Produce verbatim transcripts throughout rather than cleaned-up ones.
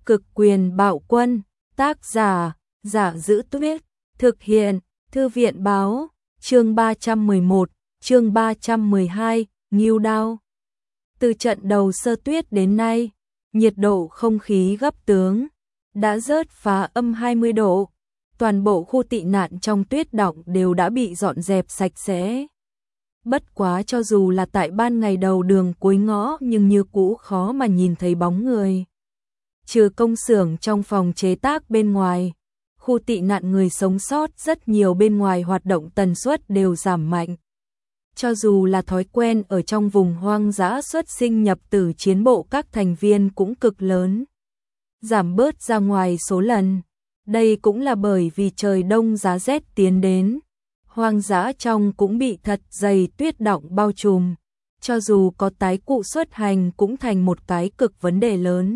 Cực quyền bạo quân, tác giả, Giả Giữ Tuyết, thực hiện, Thư viện báo, chương ba trăm mười một, chương ba trăm mười hai, Ngưu Đao. Từ trận đầu sơ tuyết đến nay, nhiệt độ không khí gấp tướng, đã rớt phá âm hai mươi độ, toàn bộ khu tị nạn trong tuyết đọng đều đã bị dọn dẹp sạch sẽ. Bất quá cho dù là tại ban ngày đầu đường cuối ngõ nhưng như cũ khó mà nhìn thấy bóng người. Trừ công xưởng trong phòng chế tác bên ngoài, khu tị nạn người sống sót rất nhiều bên ngoài hoạt động tần suất đều giảm mạnh. Cho dù là thói quen ở trong vùng hoang dã xuất sinh nhập tử chiến bộ các thành viên cũng cực lớn, giảm bớt ra ngoài số lần. Đây cũng là bởi vì trời đông giá rét tiến đến, hoang dã trong cũng bị thật dày tuyết đọng bao trùm, cho dù có tái cụ xuất hành cũng thành một cái cực vấn đề lớn.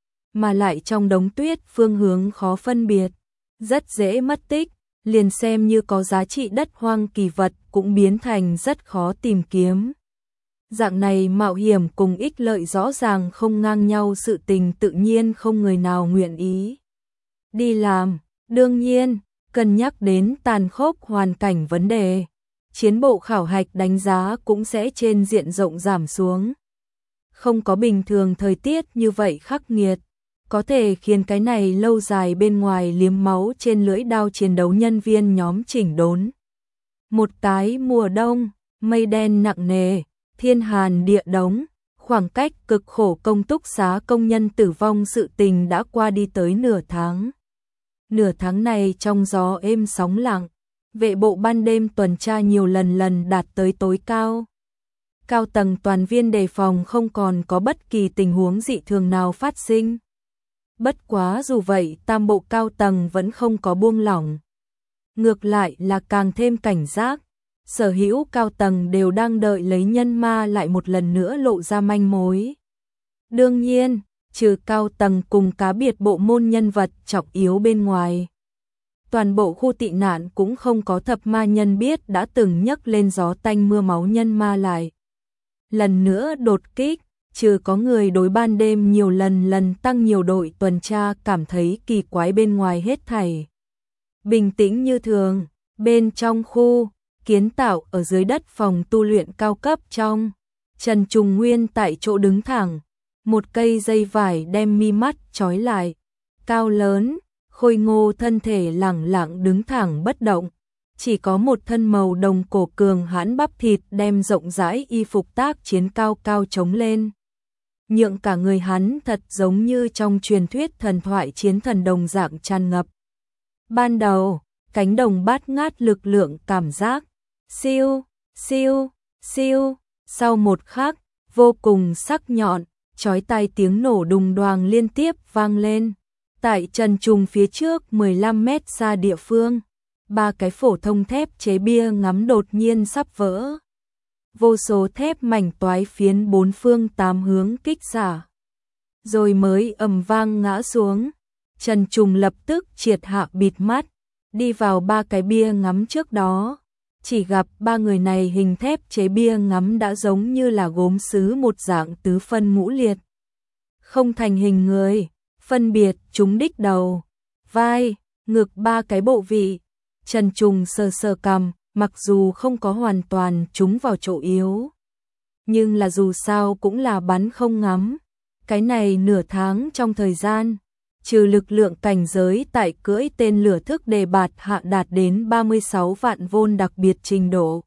Mà lại trong đống tuyết phương hướng khó phân biệt, rất dễ mất tích, liền xem như có giá trị đất hoang kỳ vật cũng biến thành rất khó tìm kiếm. Dạng này mạo hiểm cùng ích lợi rõ ràng không ngang nhau, sự tình tự nhiên không người nào nguyện ý đi làm. Đương nhiên, cân nhắc đến tàn khốc hoàn cảnh vấn đề, chiến bộ khảo hạch đánh giá cũng sẽ trên diện rộng giảm xuống. Không có bình thường thời tiết như vậy khắc nghiệt, có thể khiến cái này lâu dài bên ngoài liếm máu trên lưỡi đao chiến đấu nhân viên nhóm chỉnh đốn. Một cái mùa đông, mây đen nặng nề, thiên hàn địa đống, khoảng cách cực khổ công túc xá công nhân tử vong sự tình đã qua đi tới nửa tháng. Nửa tháng này trong gió êm sóng lặng, vệ bộ ban đêm tuần tra nhiều lần lần đạt tới tối cao. Cao tầng toàn viên đề phòng không còn có bất kỳ tình huống dị thường nào phát sinh. Bất quá dù vậy tam bộ cao tầng vẫn không có buông lỏng. Ngược lại là càng thêm cảnh giác, sở hữu cao tầng đều đang đợi lấy nhân ma lại một lần nữa lộ ra manh mối. Đương nhiên, trừ cao tầng cùng cá biệt bộ môn nhân vật trọng yếu bên ngoài, toàn bộ khu tị nạn cũng không có thập ma nhân biết đã từng nhấc lên gió tanh mưa máu nhân ma lại lần nữa đột kích. Trừ có người đối ban đêm nhiều lần lần tăng nhiều đội tuần tra cảm thấy kỳ quái, bên ngoài hết thảy bình tĩnh như thường. Bên trong khu kiến tạo ở dưới đất phòng tu luyện cao cấp trong, Trần Trùng Nguyên tại chỗ đứng thẳng, một cây dây vải đem mi mắt trói lại, cao lớn, khôi ngô thân thể lẳng lặng đứng thẳng bất động, chỉ có một thân màu đồng cổ cường hãn bắp thịt đem rộng rãi y phục tác chiến cao cao chống lên, nhượng cả người hắn thật giống như trong truyền thuyết thần thoại chiến thần đồng dạng tràn ngập. Ban đầu, cánh đồng bát ngát lực lượng cảm giác, siêu, siêu, siêu, sau một khắc, vô cùng sắc nhọn, chói tai tiếng nổ đùng đoàng liên tiếp vang lên. Tại Trần Trùng phía trước mười lăm mét xa địa phương, ba cái phổ thông thép chế bia ngắm đột nhiên sắp vỡ. Vô số thép mảnh toái phiến bốn phương tám hướng kích xả, rồi mới ầm vang ngã xuống. Trần Trùng lập tức triệt hạ bịt mắt, đi vào ba cái bia ngắm trước đó, chỉ gặp ba người này hình thép chế bia ngắm đã giống như là gốm sứ một dạng tứ phân ngũ liệt, không thành hình người, phân biệt trúng đích đầu, vai, ngực ba cái bộ vị. Trần Trùng sờ sờ cằm, mặc dù không có hoàn toàn trúng vào chỗ yếu, nhưng là dù sao cũng là bắn không ngắm. Cái này nửa tháng trong thời gian, trừ lực lượng cảnh giới tại cưỡi tên lửa thức đề bạt hạ đạt đến ba mươi sáu vạn vôn đặc biệt trình độ,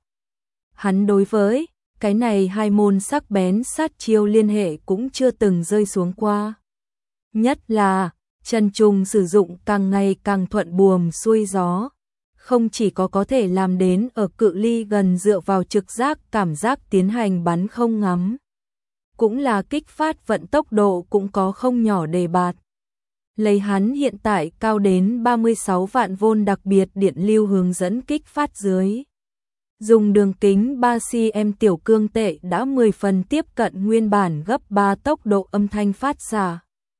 hắn đối với cái này hai môn sắc bén sát chiêu liên hệ cũng chưa từng rơi xuống qua. Nhất là Trần Trùng sử dụng càng ngày càng thuận buồm xuôi gió, không chỉ có có thể làm đến ở cự ly gần dựa vào trực giác cảm giác tiến hành bắn không ngắm, cũng là kích phát vận tốc độ cũng có không nhỏ đề bạt. Lấy hắn hiện tại cao đến ba mươi sáu vạn vôn đặc biệt điện lưu hướng dẫn kích phát dưới, dùng đường kính ba xi mét tiểu cương tệ đã mười phần tiếp cận nguyên bản gấp ba tốc độ âm thanh phát ra.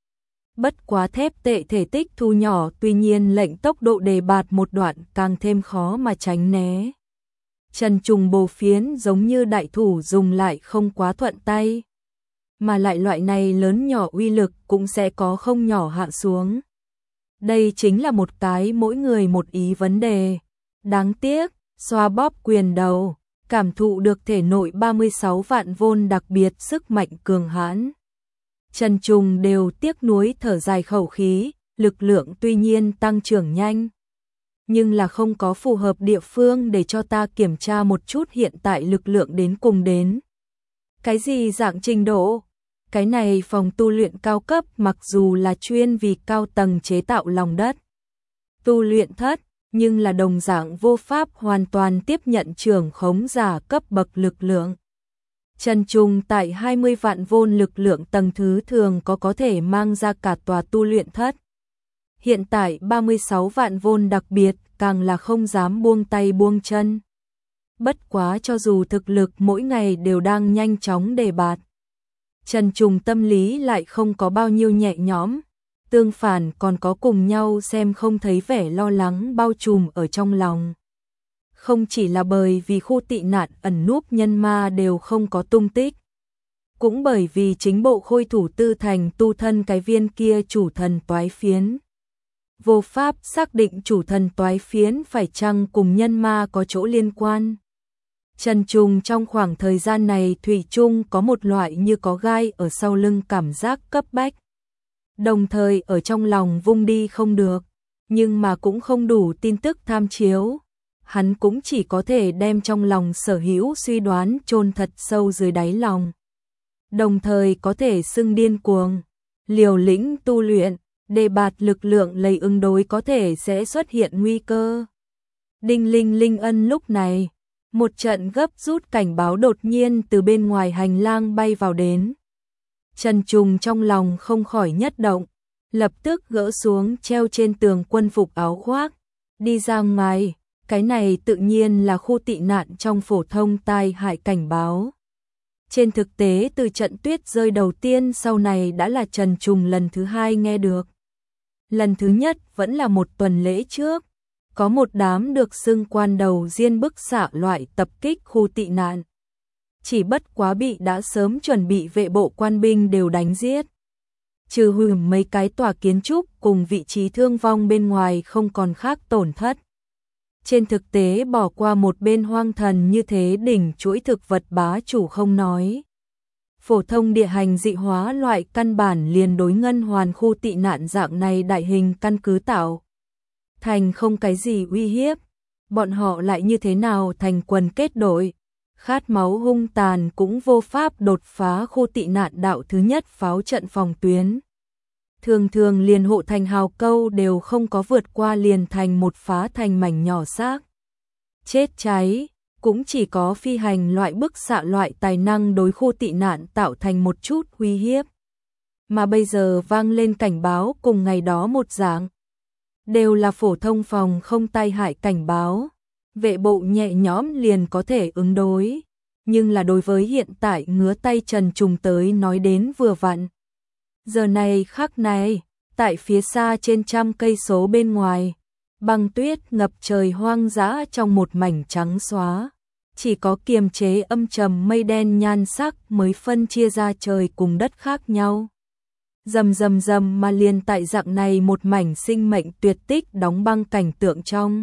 Bất quá thép tệ thể tích thu nhỏ, tuy nhiên lệnh tốc độ đề bạt một đoạn càng thêm khó mà tránh né. Trần Trùng bổ phiến giống như đại thủ dùng lại không quá thuận tay. mà lại loại này lớn nhỏ uy lực cũng sẽ có không nhỏ hạ xuống. Đây chính là một cái mỗi người một ý vấn đề. Đáng tiếc, xoa bóp quyền đầu, cảm thụ được thể nội ba mươi sáu vạn vôn đặc biệt sức mạnh cường hãn. Trần Trùng đều tiếc nuối thở dài khẩu khí, lực lượng tuy nhiên tăng trưởng nhanh, nhưng là không có phù hợp địa phương để cho ta kiểm tra một chút hiện tại lực lượng đến cùng đến. Cái gì dạng trình độ? Cái này phòng tu luyện cao cấp mặc dù là chuyên vì cao tầng chế tạo lòng đất tu luyện thất, nhưng là đồng dạng vô pháp hoàn toàn tiếp nhận trưởng khống giả cấp bậc lực lượng. Trần Trùng tại hai mươi vạn vôn lực lượng tầng thứ thường có có thể mang ra cả tòa tu luyện thất. Hiện tại ba mươi sáu vạn vôn đặc biệt càng là không dám buông tay buông chân. Bất quá cho dù thực lực mỗi ngày đều đang nhanh chóng đề bạt, Trần Trùng tâm lý lại không có bao nhiêu nhẹ nhõm, tương phản còn có cùng nhau xem không thấy vẻ lo lắng bao trùm ở trong lòng. Không chỉ là bởi vì khu tị nạn ẩn núp nhân ma đều không có tung tích, cũng bởi vì chính bộ khôi thủ tư thành tu thân cái viên kia chủ thần toái phiến. Vô pháp xác định chủ thần toái phiến phải chăng cùng nhân ma có chỗ liên quan. Trần Trùng trong khoảng thời gian này thủy chung có một loại như có gai ở sau lưng cảm giác cấp bách. Đồng thời ở trong lòng vung đi không được, nhưng mà cũng không đủ tin tức tham chiếu. Hắn cũng chỉ có thể đem trong lòng sở hữu suy đoán chôn thật sâu dưới đáy lòng. Đồng thời có thể xưng điên cuồng, liều lĩnh tu luyện, đề bạt lực lượng lấy ứng đối có thể sẽ xuất hiện nguy cơ. Đinh linh linh ân lúc này, một trận gấp rút cảnh báo đột nhiên từ bên ngoài hành lang bay vào đến. Trần Trùng trong lòng không khỏi nhất động, lập tức gỡ xuống treo trên tường quân phục áo khoác, đi ra ngoài. Cái này tự nhiên là khu tị nạn trong phổ thông tai hại cảnh báo. Trên thực tế từ trận tuyết rơi đầu tiên sau này đã là Trần Trùng lần thứ hai nghe được. Lần thứ nhất vẫn là một tuần lễ trước, có một đám được xưng quan đầu diên bức xạ loại tập kích khu tị nạn. Chỉ bất quá bị đã sớm chuẩn bị vệ bộ quan binh đều đánh giết. Trừ hủy mấy cái tòa kiến trúc cùng vị trí thương vong bên ngoài không còn khác tổn thất. Trên thực tế bỏ qua một bên hoang thần như thế đỉnh chuỗi thực vật bá chủ không nói. Phổ thông địa hành dị hóa loại căn bản liền đối ngân hoàn khu tị nạn dạng này đại hình căn cứ tạo thành không cái gì uy hiếp. Bọn họ lại như thế nào thành quần kết đội, khát máu hung tàn cũng vô pháp đột phá khu tị nạn đạo thứ nhất pháo trận phòng tuyến. Thường thường liền hộ thành hào câu đều không có vượt qua liền thành một phá thành mảnh nhỏ xác. Chết cháy, cũng chỉ có phi hành loại bức xạ loại tài năng đối khu tị nạn tạo thành một chút uy hiếp. Mà bây giờ vang lên cảnh báo cùng ngày đó một dạng. Đều là phổ thông phòng không tai hại cảnh báo. Vệ bộ nhẹ nhõm liền có thể ứng đối. Nhưng là đối với hiện tại ngứa tay Trần Trùng tới nói đến vừa vặn. Giờ này khắc này, tại phía xa trên trăm cây số bên ngoài, băng tuyết ngập trời hoang dã trong một mảnh trắng xóa. Chỉ có kiềm chế âm trầm mây đen nhan sắc mới phân chia ra trời cùng đất khác nhau. Rầm rầm rầm mà liền tại dạng này một mảnh sinh mệnh tuyệt tích đóng băng cảnh tượng trong.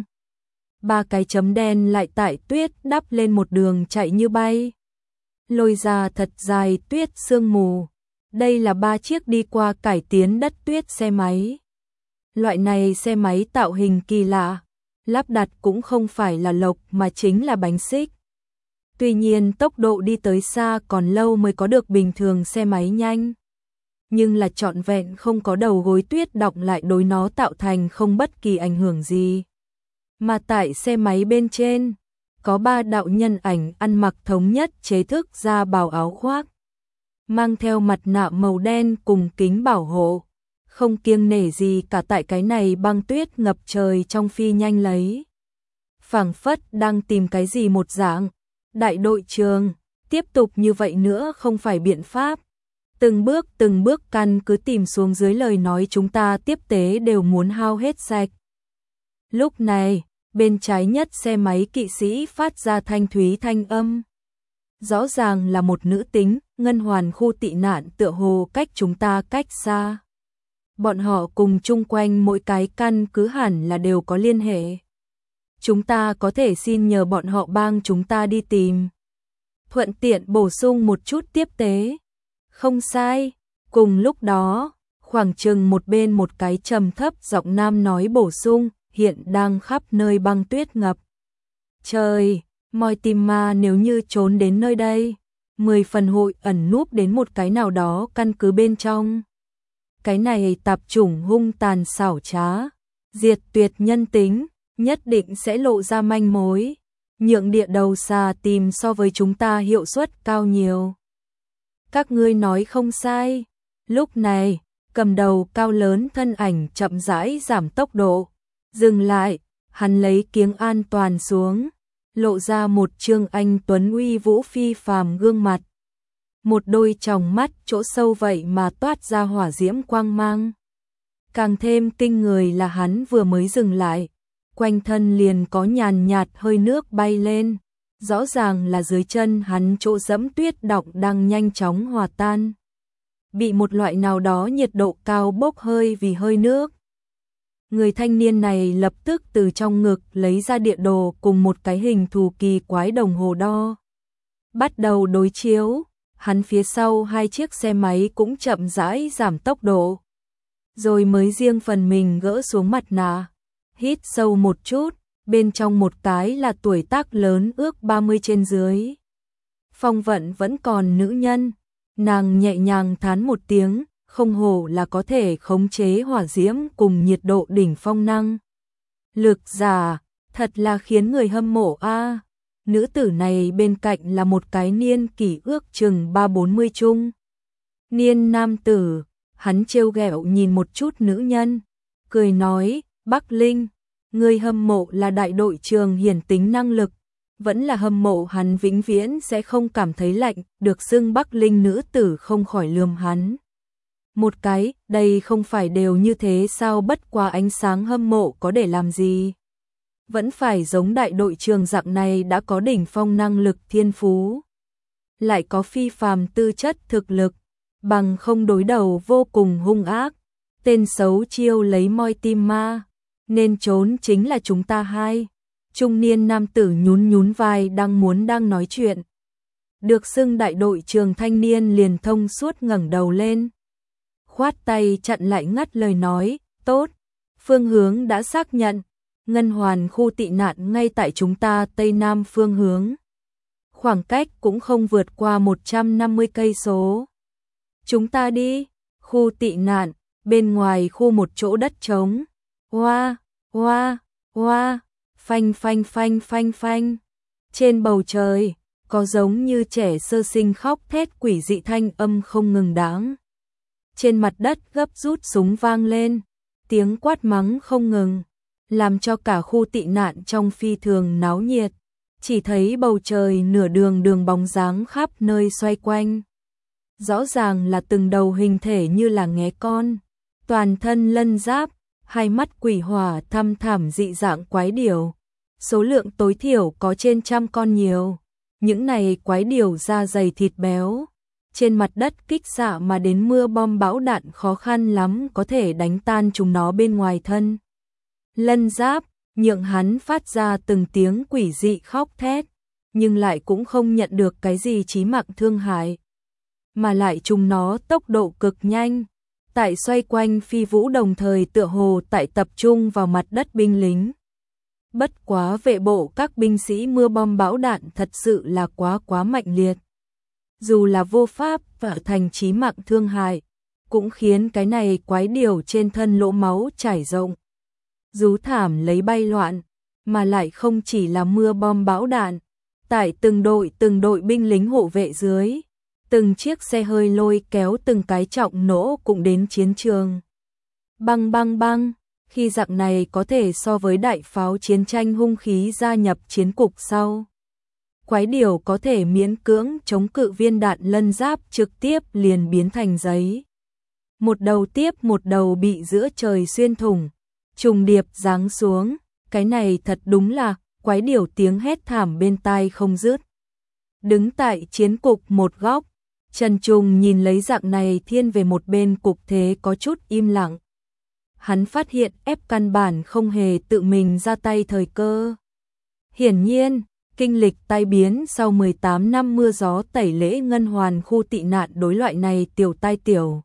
Ba cái chấm đen lại tại tuyết đắp lên một đường chạy như bay. Lôi ra thật dài tuyết sương mù. Đây là ba chiếc đi qua cải tiến đất tuyết xe máy. Loại này xe máy tạo hình kỳ lạ, lắp đặt cũng không phải là lộc mà chính là bánh xích. Tuy nhiên tốc độ đi tới xa còn lâu mới có được bình thường xe máy nhanh. Nhưng là trọn vẹn không có đầu gối tuyết đọng lại đối nó tạo thành không bất kỳ ảnh hưởng gì. Mà tại xe máy bên trên, có ba đạo nhân ảnh ăn mặc thống nhất chế thức da bào áo khoác. Mang theo mặt nạ màu đen cùng kính bảo hộ, không kiêng nể gì cả tại cái này băng tuyết ngập trời trong phi nhanh lấy. Phảng phất đang tìm cái gì một dạng, đại đội trưởng, tiếp tục như vậy nữa không phải biện pháp. Từng bước từng bước căn cứ tìm xuống dưới lời nói chúng ta tiếp tế đều muốn hao hết sạch. Lúc này, bên trái nhất xe máy kỵ sĩ phát ra thanh thúy thanh âm. Rõ ràng là một nữ tính, Ngân Hoàn khu tị nạn tựa hồ cách chúng ta cách xa. Bọn họ cùng chung quanh mỗi cái căn cứ hẳn là đều có liên hệ. Chúng ta có thể xin nhờ bọn họ bang chúng ta đi tìm. Thuận tiện bổ sung một chút tiếp tế. Không sai. Cùng lúc đó, khoảng chừng một bên một cái trầm thấp giọng nam nói bổ sung, hiện đang khắp nơi băng tuyết ngập. Trời, Moi tìm ma nếu như trốn đến nơi đây, mười phần hội ẩn núp đến một cái nào đó căn cứ bên trong. Cái này tạp chủng hung tàn xảo trá, diệt tuyệt nhân tính, nhất định sẽ lộ ra manh mối. Nhượng địa đầu xà tìm so với chúng ta hiệu suất cao nhiều. Các ngươi nói không sai. Lúc này, cầm đầu cao lớn thân ảnh chậm rãi giảm tốc độ. Dừng lại, hắn lấy kiếng an toàn xuống, lộ ra một trương anh tuấn uy vũ phi phàm gương mặt. Một đôi tròng mắt chỗ sâu vậy mà toát ra hỏa diễm quang mang. Càng thêm kinh người là hắn vừa mới dừng lại, quanh thân liền có nhàn nhạt hơi nước bay lên, rõ ràng là dưới chân hắn chỗ dẫm tuyết đọng đang nhanh chóng hòa tan. Bị một loại nào đó nhiệt độ cao bốc hơi vì hơi nước. Người thanh niên này lập tức từ trong ngực lấy ra địa đồ cùng một cái hình thù kỳ quái đồng hồ đo. Bắt đầu đối chiếu, hắn phía sau hai chiếc xe máy cũng chậm rãi giảm tốc độ. Rồi mới riêng phần mình gỡ xuống mặt nạ, hít sâu một chút, bên trong một cái là tuổi tác lớn ước ba mươi trên dưới. Phong Vận vẫn còn nữ nhân, nàng nhẹ nhàng thán một tiếng, không hổ là có thể khống chế hỏa diễm cùng nhiệt độ đỉnh phong năng. Lực giả, thật là khiến người hâm mộ a. Nữ tử này bên cạnh là một cái niên kỷ ước chừng ba bốn mươi chung. Niên nam tử, hắn trêu ghẹo nhìn một chút nữ nhân, cười nói, Bắc Linh, người hâm mộ là đại đội trường hiển tính năng lực, vẫn là hâm mộ hắn vĩnh viễn sẽ không cảm thấy lạnh, được xưng Bắc Linh nữ tử không khỏi lườm hắn. Một cái, đây không phải đều như thế sao, bất qua ánh sáng hâm mộ có để làm gì. Vẫn phải giống đại đội trường dạng này đã có đỉnh phong năng lực thiên phú. Lại có phi phàm tư chất thực lực, bằng không đối đầu vô cùng hung ác. Tên xấu chiêu lấy moi tim ma, nên trốn chính là chúng ta hai. Trung niên nam tử nhún nhún vai đang muốn đang nói chuyện. Được xưng đại đội trường thanh niên liền thông suốt ngẩng đầu lên. Khoát tay chặn lại ngắt lời nói, tốt, phương hướng đã xác nhận, Ngân Hoàn khu tị nạn ngay tại chúng ta tây nam phương hướng. Khoảng cách cũng không vượt qua một trăm năm mươi cây số. Chúng ta đi, khu tị nạn, bên ngoài khu một chỗ đất trống. Oa, oa, oa, phanh phanh phanh phanh phanh. Trên bầu trời, có giống như trẻ sơ sinh khóc thét quỷ dị thanh âm không ngừng đáng. Trên mặt đất gấp rút súng vang lên, tiếng quát mắng không ngừng, làm cho cả khu tị nạn trong phi thường náo nhiệt. Chỉ thấy bầu trời nửa đường đường bóng dáng khắp nơi xoay quanh. Rõ ràng là từng đầu hình thể như là nghé con, toàn thân lân giáp, hai mắt quỷ hỏa thăm thẳm dị dạng quái điểu. Số lượng tối thiểu có trên trăm con nhiều. Những này quái điểu da dày thịt béo. Trên mặt đất kích xạ mà đến mưa bom bão đạn khó khăn lắm có thể đánh tan chúng nó bên ngoài thân. Lân giáp, nhượng hắn phát ra từng tiếng quỷ dị khóc thét, nhưng lại cũng không nhận được cái gì chí mạng thương hại. Mà lại chúng nó tốc độ cực nhanh, tại xoay quanh phi vũ đồng thời tựa hồ tại tập trung vào mặt đất binh lính. Bất quá vệ bộ các binh sĩ mưa bom bão đạn thật sự là quá quá mạnh liệt. Dù là vô pháp và thành chí mạng thương hại, cũng khiến cái này quái điểu trên thân lỗ máu trải rộng. Rú thảm lấy bay loạn, mà lại không chỉ là mưa bom bão đạn. Tại từng đội từng đội binh lính hộ vệ dưới, từng chiếc xe hơi lôi kéo từng cái trọng nỗ cũng đến chiến trường. Băng băng băng, khi dạng này có thể so với đại pháo chiến tranh hung khí gia nhập chiến cục sau. Quái điểu có thể miễn cưỡng chống cự viên đạn lân giáp trực tiếp liền biến thành giấy. Một đầu tiếp một đầu bị giữa trời xuyên thủng, trùng điệp giáng xuống, cái này thật đúng là quái điểu tiếng hét thảm bên tai không dứt. Đứng tại chiến cục một góc, Trần Trùng nhìn lấy dạng này thiên về một bên cục thế có chút im lặng. Hắn phát hiện ép căn bản không hề tự mình ra tay thời cơ. Hiển nhiên, kinh lịch tai biến sau mười tám năm mưa gió tẩy lễ ngân hoàn khu tị nạn đối loại này tiểu tai tiểu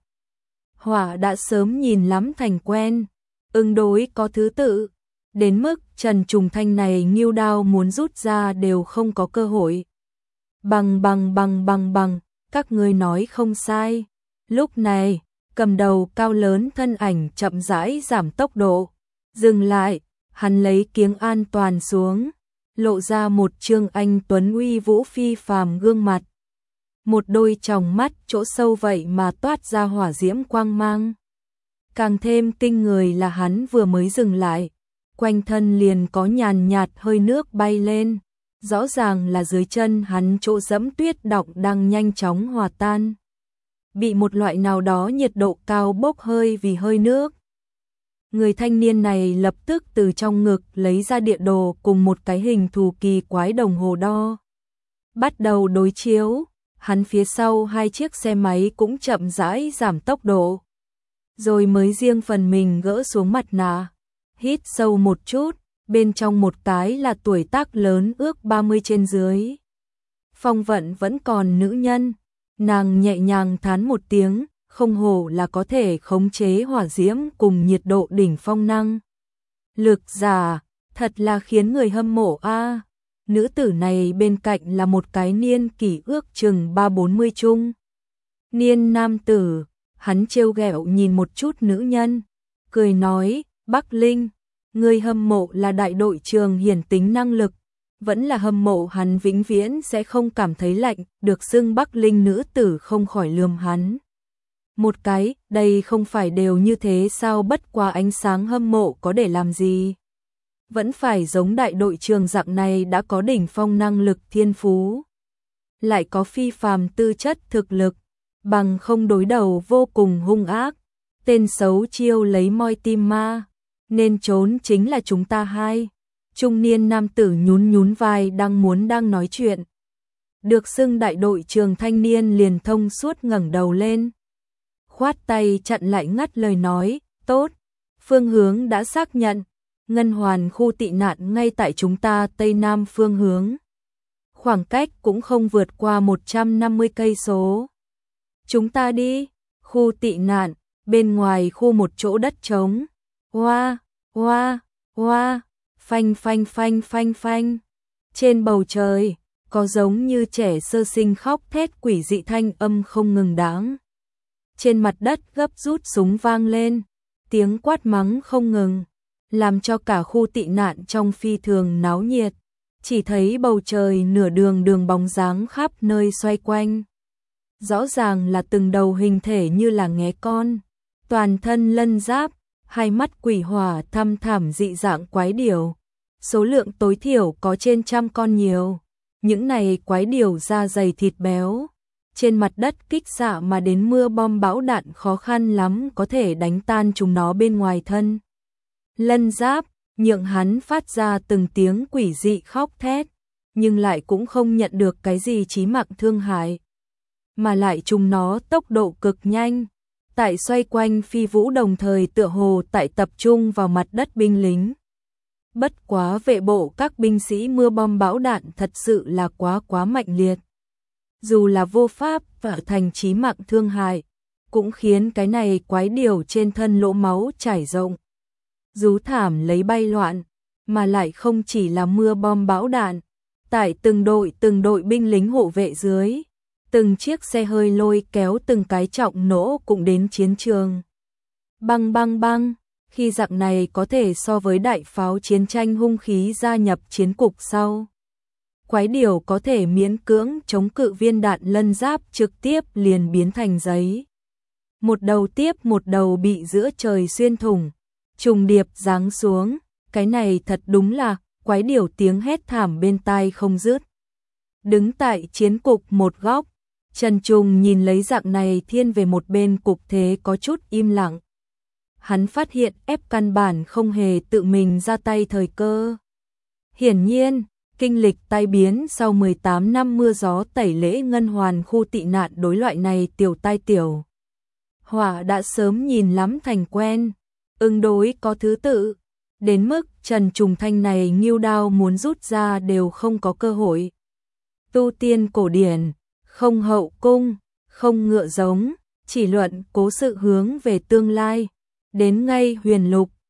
hỏa đã sớm nhìn lắm thành quen, ứng đối có thứ tự, đến mức Trần Trùng Thanh này nghêu đao muốn rút ra đều không có cơ hội. Bằng bằng bằng bằng bằng, các ngươi nói không sai. Lúc này, cầm đầu cao lớn thân ảnh chậm rãi giảm tốc độ, dừng lại, hắn lấy kiếng an toàn xuống, lộ ra một trương anh tuấn uy vũ phi phàm gương mặt. Một đôi tròng mắt chỗ sâu vậy mà toát ra hỏa diễm quang mang. Càng thêm kinh người là hắn vừa mới dừng lại, quanh thân liền có nhàn nhạt hơi nước bay lên, rõ ràng là dưới chân hắn chỗ dẫm tuyết đọng đang nhanh chóng hòa tan. Bị một loại nào đó nhiệt độ cao bốc hơi vì hơi nước. Người thanh niên này lập tức từ trong ngực lấy ra địa đồ cùng một cái hình thù kỳ quái đồng hồ đo. Bắt đầu đối chiếu, hắn phía sau hai chiếc xe máy cũng chậm rãi giảm tốc độ. Rồi mới riêng phần mình gỡ xuống mặt nạ, hít sâu một chút, bên trong một cái là tuổi tác lớn ước ba mươi trên dưới. Phong vận vẫn còn nữ nhân, nàng nhẹ nhàng thán một tiếng, không hổ là có thể khống chế hỏa diễm cùng nhiệt độ đỉnh phong năng. Lực giả, thật là khiến người hâm mộ a. Nữ tử này bên cạnh là một cái niên kỷ ước chừng ba bốn mươi chung. Niên nam tử, hắn trêu ghẹo nhìn một chút nữ nhân, cười nói, Bắc Linh, người hâm mộ là đại đội trường hiển tính năng lực, vẫn là hâm mộ hắn vĩnh viễn sẽ không cảm thấy lạnh, được xưng Bắc Linh nữ tử không khỏi lườm hắn. Một cái, đây không phải đều như thế sao, bất qua ánh sáng hâm mộ có để làm gì. Vẫn phải giống đại đội trường dạng này đã có đỉnh phong năng lực thiên phú. Lại có phi phàm tư chất thực lực, bằng không đối đầu vô cùng hung ác. Tên xấu chiêu lấy moi tim ma, nên trốn chính là chúng ta hai. Trung niên nam tử nhún nhún vai đang muốn đang nói chuyện. Được xưng đại đội trường thanh niên liền thông suốt ngẩng đầu lên. Khoát tay chặn lại ngắt lời nói, tốt, phương hướng đã xác nhận, ngân hoàn khu tị nạn ngay tại chúng ta tây nam phương hướng. Khoảng cách cũng không vượt qua một trăm năm mươi cây số. Chúng ta đi, khu tị nạn, bên ngoài khu một chỗ đất trống. Oa, oa, oa, phanh phanh phanh phanh phanh. Trên bầu trời, có giống như trẻ sơ sinh khóc thét quỷ dị thanh âm không ngừng đáng. Trên mặt đất gấp rút súng vang lên, tiếng quát mắng không ngừng, làm cho cả khu tị nạn trong phi thường náo nhiệt. Chỉ thấy bầu trời nửa đường đường bóng dáng khắp nơi xoay quanh. Rõ ràng là từng đầu hình thể như là nghé con, toàn thân lân giáp, hai mắt quỷ hỏa thăm thẳm dị dạng quái điểu. Số lượng tối thiểu có trên trăm con nhiều. Những này quái điểu da dày thịt béo. Trên mặt đất kích xạ mà đến mưa bom bão đạn khó khăn lắm có thể đánh tan chúng nó bên ngoài thân. Lân giáp, nhượng hắn phát ra từng tiếng quỷ dị khóc thét, nhưng lại cũng không nhận được cái gì chí mạng thương hại. Mà lại chúng nó tốc độ cực nhanh, tại xoay quanh phi vũ đồng thời tựa hồ tại tập trung vào mặt đất binh lính. Bất quá vệ bộ các binh sĩ mưa bom bão đạn thật sự là quá quá mạnh liệt. Dù là vô pháp và thành chí mạng thương hại, cũng khiến cái này quái điểu trên thân lỗ máu trải rộng. Rú thảm lấy bay loạn, mà lại không chỉ là mưa bom bão đạn. Tại từng đội từng đội binh lính hộ vệ dưới, từng chiếc xe hơi lôi kéo từng cái trọng nỗ cũng đến chiến trường. Băng băng băng, khi dạng này có thể so với đại pháo chiến tranh hung khí gia nhập chiến cục sau. Quái điểu có thể miễn cưỡng chống cự viên đạn lân giáp trực tiếp liền biến thành giấy. Một đầu tiếp một đầu bị giữa trời xuyên thủng, trùng điệp giáng xuống, cái này thật đúng là quái điểu tiếng hét thảm bên tai không dứt. Đứng tại chiến cục một góc, Trần Trùng nhìn lấy dạng này thiên về một bên cục thế có chút im lặng. Hắn phát hiện ép căn bản không hề tự mình ra tay thời cơ. Hiển nhiên, Kinh lịch tai biến sau mười tám năm mưa gió tẩy lễ ngân hoàn khu tị nạn đối loại này tiểu tai tiểu hỏa đã sớm nhìn lắm thành quen, ứng đối có thứ tự, đến mức Trần Trùng Thanh này nghêu đao muốn rút ra đều không có cơ hội. Tu tiên cổ điển, không hậu cung, không ngựa giống, chỉ luận cố sự hướng về tương lai, đến ngay huyền lục,